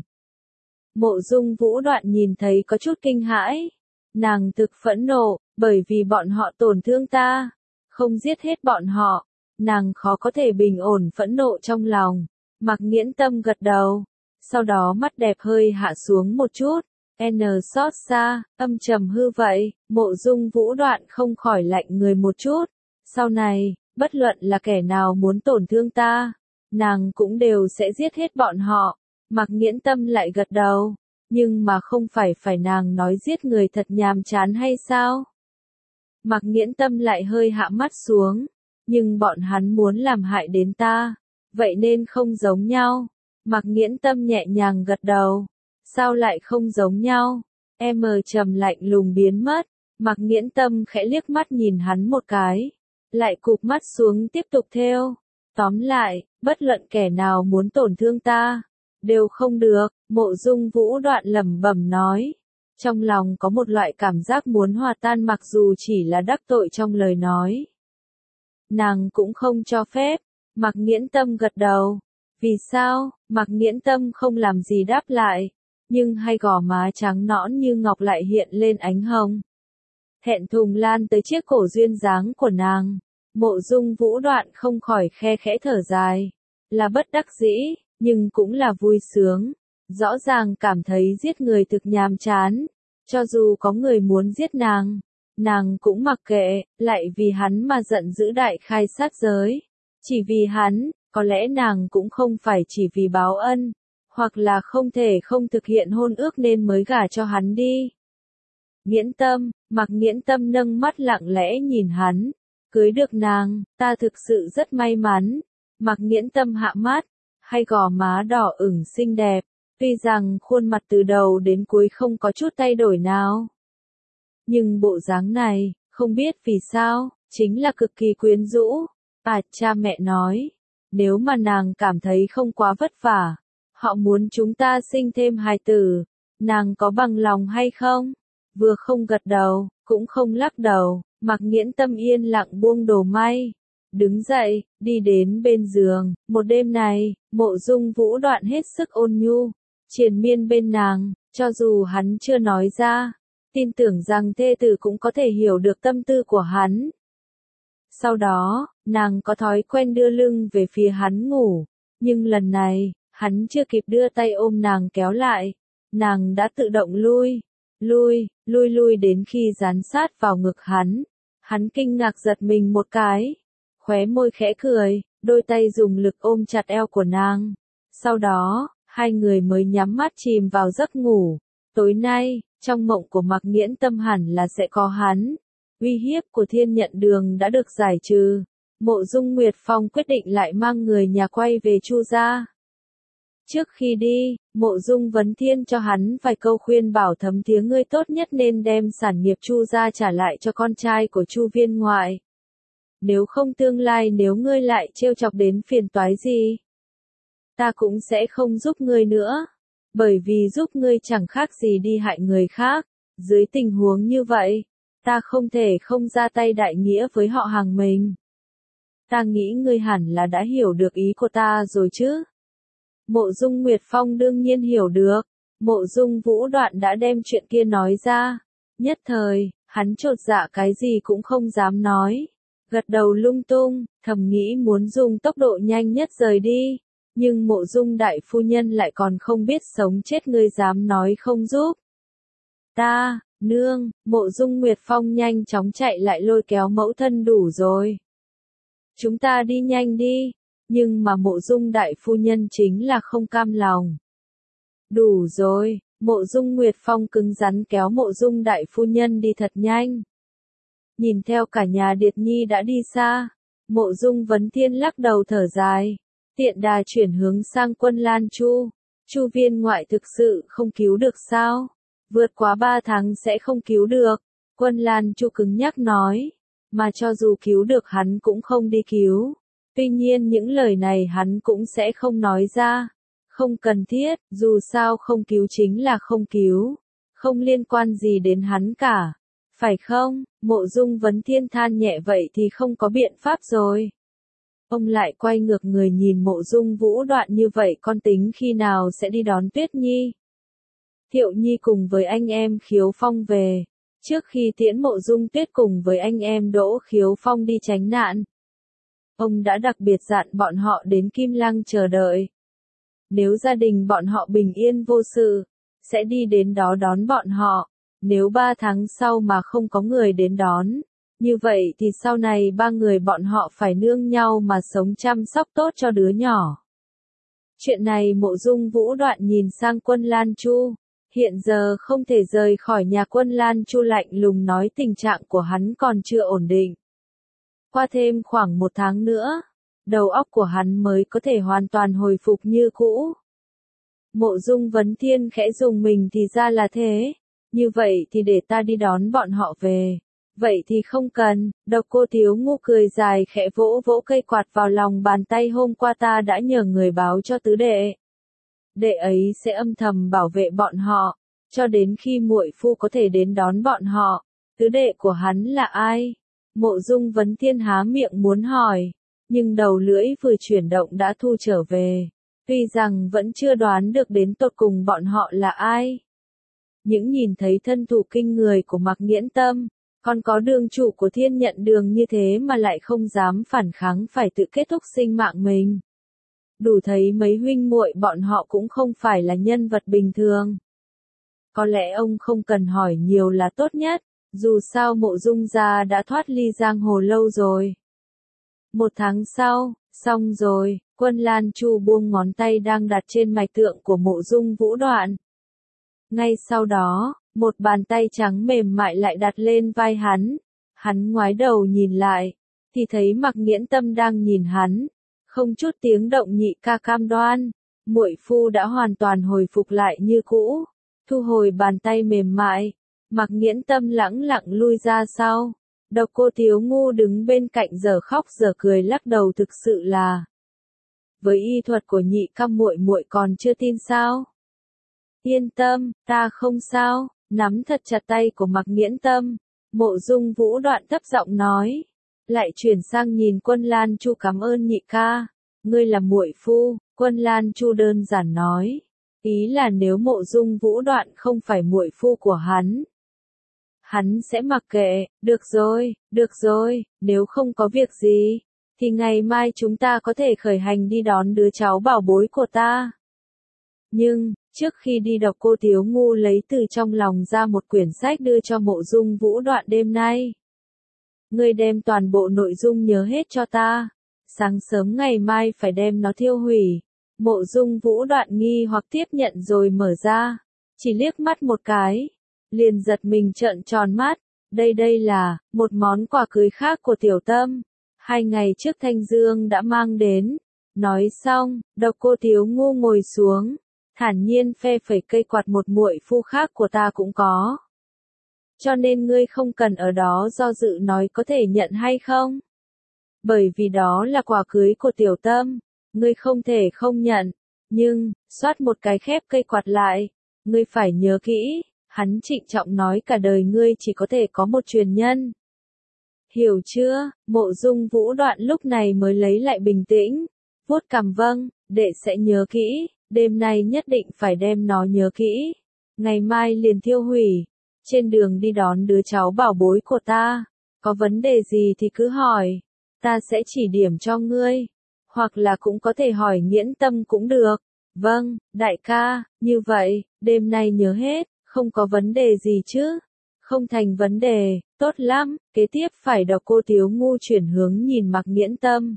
Mộ Dung Vũ Đoạn nhìn thấy có chút kinh hãi. Nàng thực phẫn nộ, bởi vì bọn họ tổn thương ta. Không giết hết bọn họ, nàng khó có thể bình ổn phẫn nộ trong lòng. Mạc Nghiễn Tâm gật đầu, sau đó mắt đẹp hơi hạ xuống một chút. N xót xa, âm trầm hư vậy. Mộ Dung Vũ Đoạn không khỏi lạnh người một chút. Sau này, bất luận là kẻ nào muốn tổn thương ta, nàng cũng đều sẽ giết hết bọn họ. Mạc Nghiễn Tâm lại gật đầu. Nhưng mà không phải phải nàng nói giết người thật nhàm chán hay sao? Mạc Nghiễn Tâm lại hơi hạ mắt xuống. Nhưng bọn hắn muốn làm hại đến ta, vậy nên không giống nhau. Mạc Nghiễn Tâm nhẹ nhàng gật đầu. Sao lại không giống nhau? Em trầm lạnh lùng biến mất. Mạc Nghiễn Tâm khẽ liếc mắt nhìn hắn một cái, lại cụp mắt xuống tiếp tục thêu. Tóm lại, bất luận kẻ nào muốn tổn thương ta, đều không được. Mộ Dung Vũ Đoạn lẩm bẩm nói. Trong lòng có một loại cảm giác muốn hòa tan, mặc dù chỉ là đắc tội trong lời nói. Nàng cũng không cho phép. Mạc Nghiễn Tâm gật đầu. Vì sao? Mạc Nghiễn Tâm không làm gì đáp lại, nhưng hai gò má trắng nõn như ngọc lại hiện lên ánh hồng. Thẹn thùng lan tới chiếc cổ duyên dáng của nàng. Mộ Dung Vũ Đoạn không khỏi khe khẽ thở dài. Là bất đắc dĩ, nhưng cũng là vui sướng. Rõ ràng cảm thấy giết người thực nhàm chán. Cho dù có người muốn giết nàng, nàng cũng mặc kệ, lại vì hắn mà giận dữ đại khai sát giới. Chỉ vì hắn, có lẽ nàng cũng không phải chỉ vì báo ân, hoặc là không thể không thực hiện hôn ước nên mới gả cho hắn đi. Nghiễn Tâm, Mạc Nghiễn Tâm nâng mắt lặng lẽ nhìn hắn. Cưới được nàng, ta thực sự rất may mắn. Mạc Nghiễn Tâm hạ mắt, hai gò má đỏ ửng xinh đẹp. Tuy rằng khuôn mặt từ đầu đến cuối không có chút thay đổi nào, nhưng bộ dáng này, không biết vì sao, chính là cực kỳ quyến rũ. À, cha mẹ nói, nếu mà nàng cảm thấy không quá vất vả, họ muốn chúng ta sinh thêm hài tử, nàng có bằng lòng hay không? Vừa không gật đầu, cũng không lắc đầu. Mạc Nghiễn Tâm yên lặng buông đồ may, đứng dậy, đi đến bên giường. Một đêm này, Mộ Dung Vũ Đoạn hết sức ôn nhu, triền miên bên nàng, cho dù hắn chưa nói ra, tin tưởng rằng thê tử cũng có thể hiểu được tâm tư của hắn. Sau đó, nàng có thói quen đưa lưng về phía hắn ngủ, nhưng lần này, hắn chưa kịp đưa tay ôm nàng kéo lại, nàng đã tự động lui, lui, lui lui đến khi dán sát vào ngực hắn. Hắn kinh ngạc giật mình một cái, khóe môi khẽ cười, đôi tay dùng lực ôm chặt eo của nàng. Sau đó, hai người mới nhắm mắt chìm vào giấc ngủ. Tối nay, trong mộng của Mạc Nghiễn Tâm hẳn là sẽ có hắn. Uy hiếp của Thiên Nhận Đường đã được giải trừ. Mộ Dung Nguyệt Phong quyết định lại mang người nhà quay về Chu gia. Trước khi đi, Mộ Dung Vấn Thiên cho hắn vài câu khuyên bảo thấm thía, ngươi tốt nhất nên đem sản nghiệp Chu gia trả lại cho con trai của Chu Viên Ngoại. Nếu không tương lai nếu ngươi lại trêu chọc đến phiền toái gì, ta cũng sẽ không giúp ngươi nữa. Bởi vì giúp ngươi chẳng khác gì đi hại người khác. Dưới tình huống như vậy, ta không thể không ra tay đại nghĩa với họ hàng mình. Ta nghĩ ngươi hẳn là đã hiểu được ý của ta rồi chứ. Mộ Dung Nguyệt Phong đương nhiên hiểu được. Mộ Dung Vũ Đoạn đã đem chuyện kia nói ra. Nhất thời, hắn chột dạ cái gì cũng không dám nói. Gật đầu lung tung, thầm nghĩ muốn dùng tốc độ nhanh nhất rời đi. Nhưng Mộ Dung đại phu nhân lại còn không biết sống chết, ngươi dám nói không giúp. Ta, nương, Mộ Dung Nguyệt Phong nhanh chóng chạy lại lôi kéo mẫu thân, đủ rồi. Chúng ta đi nhanh đi. Nhưng mà Mộ Dung đại phu nhân chính là không cam lòng. Đủ rồi, Mộ Dung Nguyệt Phong cứng rắn kéo Mộ Dung đại phu nhân đi thật nhanh. Nhìn theo cả nhà Điệt Nhi đã đi xa, Mộ Dung Vấn Thiên lắc đầu thở dài, tiện đà chuyển hướng sang Quân Lan Chu. Chu Viên Ngoại thực sự không cứu được sao? Vượt quá ba tháng sẽ không cứu được. Quân Lan Chu cứng nhắc nói, mà cho dù cứu được hắn cũng không đi cứu. Tuy nhiên những lời này hắn cũng sẽ không nói ra. Không cần thiết, dù sao không cứu chính là không cứu. Không liên quan gì đến hắn cả. Phải không? Mộ Dung Vấn Thiên than nhẹ, vậy thì không có biện pháp rồi. Ông lại quay ngược người nhìn Mộ Dung Vũ Đoạn, như vậy con tính khi nào sẽ đi đón Tuyết Nhi? Thiệu Nhi cùng với anh em Khiếu Phong về. Trước khi tiễn Mộ Dung Tuyết cùng với anh em Đỗ Khiếu Phong đi tránh nạn, ông đã đặc biệt dặn bọn họ đến Kim Lăng chờ đợi. Nếu gia đình bọn họ bình yên vô sự, sẽ đi đến đó đón bọn họ. Nếu ba tháng sau mà không có người đến đón, như vậy thì sau này ba người bọn họ phải nương nhau mà sống, chăm sóc tốt cho đứa nhỏ. Chuyện này Mộ Dung Vũ Đoạn nhìn sang Quân Lan Chu. Hiện giờ không thể rời khỏi nhà. Quân Lan Chu lạnh lùng nói tình trạng của hắn còn chưa ổn định. Qua thêm khoảng một tháng nữa, đầu óc của hắn mới có thể hoàn toàn hồi phục như cũ. Mộ Dung Vấn Thiên khẽ dùng mình, thì ra là thế. Như vậy thì để ta đi đón bọn họ về. Vậy thì không cần. Độc Cô Thiếu Ngu cười dài khẽ vỗ vỗ cây quạt vào lòng bàn tay, hôm qua ta đã nhờ người báo cho tứ đệ. Đệ ấy sẽ âm thầm bảo vệ bọn họ, cho đến khi muội phu có thể đến đón bọn họ. Tứ đệ của hắn là ai? Mộ Dung Vấn Thiên há miệng muốn hỏi, nhưng đầu lưỡi vừa chuyển động đã thu trở về. Tuy rằng vẫn chưa đoán được đến tột cùng bọn họ là ai. Những nhìn thấy thân thủ kinh người của Mạc Nghiễn Tâm, còn có đường chủ của Thiên Nhận Đường như thế mà lại không dám phản kháng, phải tự kết thúc sinh mạng mình. Đủ thấy mấy huynh muội bọn họ cũng không phải là nhân vật bình thường. Có lẽ ông không cần hỏi nhiều là tốt nhất, dù sao Mộ Dung gia đã thoát ly giang hồ lâu rồi. Một tháng sau, xong rồi, Quân Lan Chu buông ngón tay đang đặt trên mạch tượng của Mộ Dung Vũ Đoạn. Ngay sau đó, một bàn tay trắng mềm mại lại đặt lên vai hắn. Hắn ngoái đầu nhìn lại, thì thấy Mạc Nghiễn Tâm đang nhìn hắn. Không chút tiếng động nhị ca cam đoan, muội phu đã hoàn toàn hồi phục lại như cũ. Thu hồi bàn tay mềm mại, Mạc Nghiễn Tâm lẳng lặng lui ra sau. Độc Cô Thiếu Ngu đứng bên cạnh giờ khóc giờ cười lắc đầu, thực sự là, với y thuật của nhị ca muội muội còn chưa tin sao? Yên tâm, ta không sao. Nắm thật chặt tay của Mạc Nghiễn Tâm, Mộ Dung Vũ Đoạn thấp giọng nói, lại chuyển sang nhìn Quân Lan Chu, cảm ơn nhị ca, ngươi là muội phu. Quân Lan Chu đơn giản nói, ý là nếu Mộ Dung Vũ Đoạn không phải muội phu của hắn, hắn sẽ mặc kệ. Được rồi, được rồi, nếu không có việc gì, thì ngày mai chúng ta có thể khởi hành đi đón đứa cháu bảo bối của ta. Nhưng, Trước khi đi đọc cô Tiếu Ngu lấy từ trong lòng ra một quyển sách đưa cho Mộ Dung Vũ Đoạn đêm nay. Ngươi đem toàn bộ nội dung nhớ hết cho ta. Sáng sớm ngày mai phải đem nó thiêu hủy. Mộ Dung Vũ Đoạn nghi hoặc tiếp nhận rồi mở ra. Chỉ liếc mắt một cái. Liền giật mình trợn tròn mắt. Đây đây là, một món quà cưới khác của Tiểu Tâm. Hai ngày trước Thanh Dương đã mang đến. Nói xong, độc cô Tiếu Ngu ngồi xuống. Thản nhiên phe phẩy cây quạt một muội phu khác của ta cũng có. Cho nên ngươi không cần ở đó do dự nói có thể nhận hay không. Bởi vì đó là quà cưới của Tiểu Tâm. Ngươi không thể không nhận. Nhưng, xoát một cái khép cây quạt lại. Ngươi phải nhớ kỹ. Hắn trịnh trọng nói cả đời ngươi chỉ có thể có một truyền nhân. Hiểu chưa? Mộ Dung Vũ Đoạn lúc này mới lấy lại bình tĩnh. Vuốt cằm vâng, đệ sẽ nhớ kỹ. Đêm nay nhất định phải đem nó nhớ kỹ. Ngày mai liền thiêu hủy. Trên đường đi đón đứa cháu bảo bối của ta. Có vấn đề gì thì cứ hỏi. Ta sẽ chỉ điểm cho ngươi. Hoặc là cũng có thể hỏi Nghiễn Tâm cũng được. Vâng, đại ca, như vậy, đêm nay nhớ hết, không có vấn đề gì chứ. Không thành vấn đề, tốt lắm. Kế tiếp phải đọc cô Tiếu Ngu chuyển hướng nhìn Mạc Nghiễn Tâm.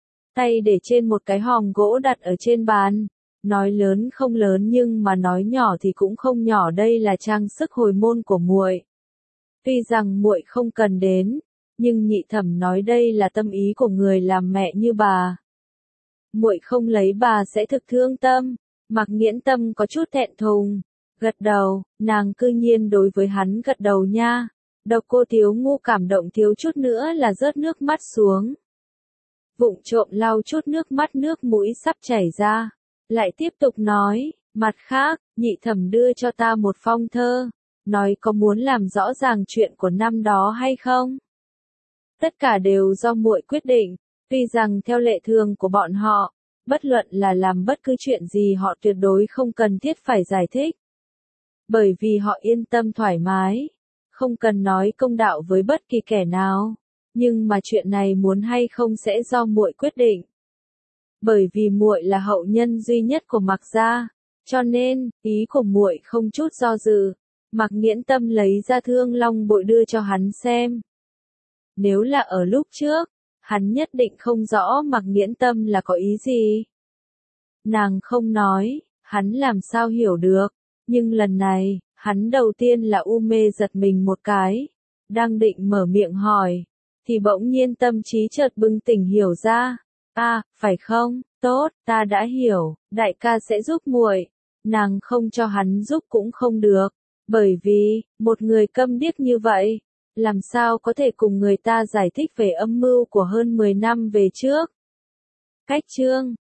Tay để trên một cái hòm gỗ đặt ở trên bàn. Nói lớn không lớn nhưng mà nói nhỏ thì cũng không nhỏ, đây là trang sức hồi môn của muội. Tuy rằng muội không cần đến, nhưng nhị thẩm nói đây là tâm ý của người làm mẹ như bà. Muội không lấy bà sẽ thực thương tâm. Mạc Nghiễn Tâm có chút thẹn thùng, gật đầu, nàng cư nhiên đối với hắn gật đầu nha. Độc cô Tiếu Ngu cảm động thiếu chút nữa là rớt nước mắt xuống. Vụng trộm lau chút nước mắt, nước mũi sắp chảy ra. Lại tiếp tục nói, mặt khác, nhị thẩm đưa cho ta một phong thơ, nói có muốn làm rõ ràng chuyện của năm đó hay không? Tất cả đều do muội quyết định, tuy rằng theo lệ thường của bọn họ, bất luận là làm bất cứ chuyện gì họ tuyệt đối không cần thiết phải giải thích. Bởi vì họ yên tâm thoải mái, không cần nói công đạo với bất kỳ kẻ nào, nhưng mà chuyện này muốn hay không sẽ do muội quyết định. Bởi vì muội là hậu nhân duy nhất của Mạc gia, cho nên, ý của muội không chút do dự. Mạc Nghiễn Tâm lấy ra Thương Long bội đưa cho hắn xem. Nếu là ở lúc trước, hắn nhất định không rõ Mạc Nghiễn Tâm là có ý gì. Nàng không nói, hắn làm sao hiểu được, nhưng lần này, hắn đầu tiên là u mê giật mình một cái, đang định mở miệng hỏi, thì bỗng nhiên tâm trí chợt bừng tỉnh hiểu ra. À, phải không? Tốt, ta đã hiểu, đại ca sẽ giúp muội. Nàng không cho hắn giúp cũng không được, bởi vì, một người câm điếc như vậy, làm sao có thể cùng người ta giải thích về âm mưu của hơn mười năm về trước. Cách chương